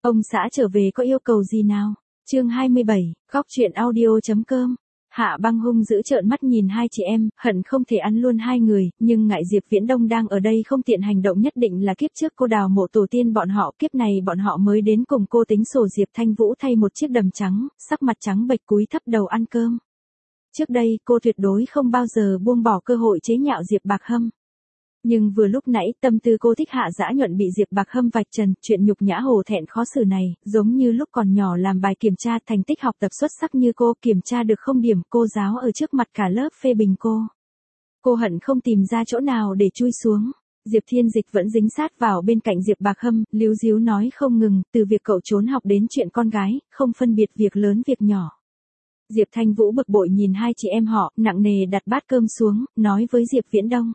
Ông xã trở về có yêu cầu gì nào? Chương 27, góc truyện audio.com. Hạ Băng hung dữ trợn mắt nhìn hai chị em, hận không thể ăn luôn hai người, nhưng ngại Diệp Viễn Đông đang ở đây không tiện hành động, nhất định là kiếp trước cô đào mộ tổ tiên bọn họ, kiếp này bọn họ mới đến cùng cô tính sổ. Diệp Thanh Vũ thay một chiếc đầm trắng, sắc mặt trắng bệch cúi thấp đầu ăn cơm. Trước đây cô tuyệt đối không bao giờ buông bỏ cơ hội chế nhạo Diệp Bạc Hâm. Nhưng vừa lúc nãy tâm tư cô thích Hạ Dã Nhuận bị Diệp Bạc Hâm vạch trần, chuyện nhục nhã hổ thẹn khó xử này, giống như lúc còn nhỏ làm bài kiểm tra thành tích học tập xuất sắc như cô, kiểm tra được không điểm, cô giáo ở trước mặt cả lớp phê bình cô. Cô hận không tìm ra chỗ nào để chui xuống. Diệp Thiên Dịch vẫn dính sát vào bên cạnh Diệp Bạc Hâm, líu díu nói không ngừng, từ việc cậu trốn học đến chuyện con gái, không phân biệt việc lớn việc nhỏ. Diệp Thanh Vũ bực bội nhìn hai chị em họ, nặng nề đặt bát cơm xuống, nói với Diệp Viễn Đông.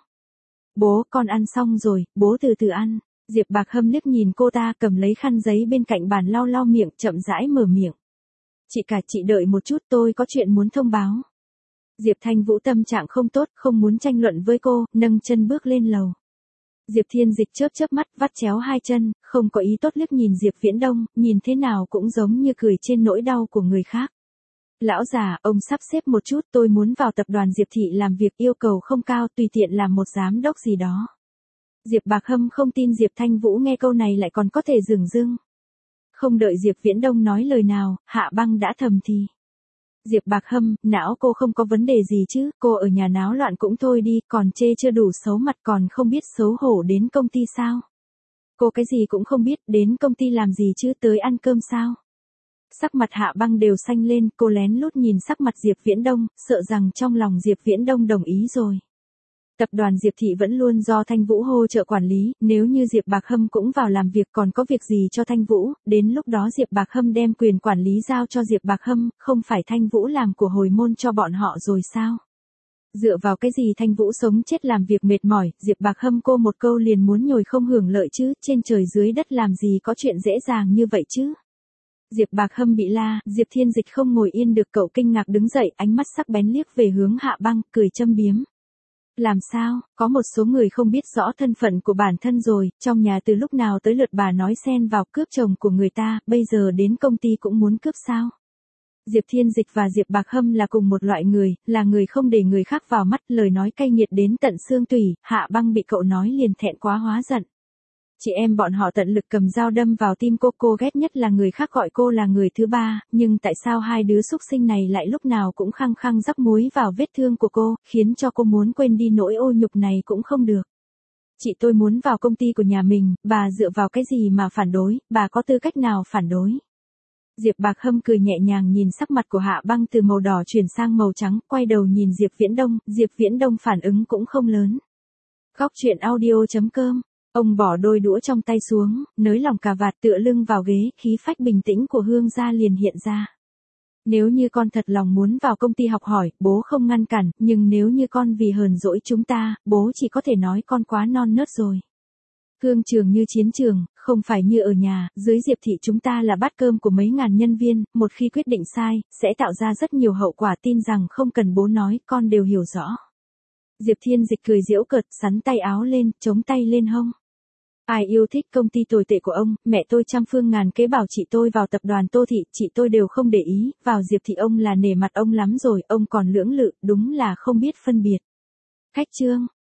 Bố, con ăn xong rồi, bố từ từ ăn. Diệp Bạc Hâm liếc nhìn cô ta, cầm lấy khăn giấy bên cạnh bàn lau lau miệng, chậm rãi mở miệng. Chị cả, chị đợi một chút, tôi có chuyện muốn thông báo. Diệp Thanh Vũ tâm trạng không tốt, không muốn tranh luận với cô, nâng chân bước lên lầu. Diệp Thiên Dịch chớp chớp mắt, vắt chéo hai chân, không có ý tốt liếc nhìn Diệp Viễn Đông, nhìn thế nào cũng giống như cười trên nỗi đau của người khác. Lão già, ông sắp xếp một chút, tôi muốn vào tập đoàn Diệp Thị làm việc, yêu cầu không cao, tùy tiện làm một giám đốc gì đó. Diệp Bạc Hâm không tin Diệp Thanh Vũ nghe câu này lại còn có thể dửng dưng. Không đợi Diệp Viễn Đông nói lời nào, Hạ Băng đã thầm thì. Diệp Bạc Hâm, não cô không có vấn đề gì chứ, cô ở nhà náo loạn cũng thôi đi, còn chê chưa đủ xấu mặt, còn không biết xấu hổ đến công ty sao? Cô cái gì cũng không biết, đến công ty làm gì chứ, tới ăn cơm sao? Sắc mặt Hạ Băng đều xanh lên, cô lén lút nhìn sắc mặt Diệp Viễn Đông, sợ rằng trong lòng Diệp Viễn Đông đồng ý rồi. Tập đoàn Diệp Thị vẫn luôn do Thanh Vũ hỗ trợ quản lý, nếu như Diệp Bạc Hâm cũng vào làm việc còn có việc gì cho Thanh Vũ, đến lúc đó Diệp Bạc Hâm đem quyền quản lý giao cho Diệp Bạc Hâm, không phải Thanh Vũ làm của hồi môn cho bọn họ rồi sao? Dựa vào cái gì Thanh Vũ sống chết làm việc mệt mỏi, Diệp Bạc Hâm cô một câu liền muốn nhồi không hưởng lợi chứ, trên trời dưới đất làm gì có chuyện dễ dàng như vậy chứ? Diệp Bạc Hâm bị la, Diệp Thiên Dịch không ngồi yên được, cậu kinh ngạc đứng dậy, ánh mắt sắc bén liếc về hướng Hạ Băng, cười châm biếm. Làm sao, có một số người không biết rõ thân phận của bản thân rồi, trong nhà từ lúc nào tới lượt bà nói xen vào cướp chồng của người ta, bây giờ đến công ty cũng muốn cướp sao? Diệp Thiên Dịch và Diệp Bạc Hâm là cùng một loại người, là người không để người khác vào mắt, lời nói cay nghiệt đến tận xương tủy, Hạ Băng bị cậu nói liền thẹn quá hóa giận. Chị em bọn họ tận lực cầm dao đâm vào tim cô ghét nhất là người khác gọi cô là người thứ ba, nhưng tại sao hai đứa xúc sinh này lại lúc nào cũng khăng khăng rắc muối vào vết thương của cô, khiến cho cô muốn quên đi nỗi ô nhục này cũng không được. Chị tôi muốn vào công ty của nhà mình, bà dựa vào cái gì mà phản đối, bà có tư cách nào phản đối? Diệp Bạc Hâm cười nhẹ nhàng nhìn sắc mặt của Hạ Băng từ màu đỏ chuyển sang màu trắng, quay đầu nhìn Diệp Viễn Đông phản ứng cũng không lớn. Góc truyện audio.com. Ông bỏ đôi đũa trong tay xuống, nới lỏng cà vạt tựa lưng vào ghế, khí phách bình tĩnh của Hương gia liền hiện ra. Nếu như con thật lòng muốn vào công ty học hỏi, bố không ngăn cản, nhưng nếu như con vì hờn dỗi chúng ta, bố chỉ có thể nói con quá non nớt rồi. Hương trường như chiến trường, không phải như ở nhà, dưới Diệp Thị chúng ta là bát cơm của mấy ngàn nhân viên, một khi quyết định sai, sẽ tạo ra rất nhiều hậu quả, tin rằng không cần bố nói, con đều hiểu rõ. Diệp Thiên Dịch cười giễu cợt, xắn tay áo lên, chống tay lên hông. Ai yêu thích công ty tồi tệ của ông, mẹ tôi trăm phương ngàn kế bảo chị tôi vào tập đoàn Tô Thị, chị tôi đều không để ý, vào Diệp Thị ông là nể mặt ông lắm rồi, ông còn lưỡng lự, đúng là không biết phân biệt. Khách trương,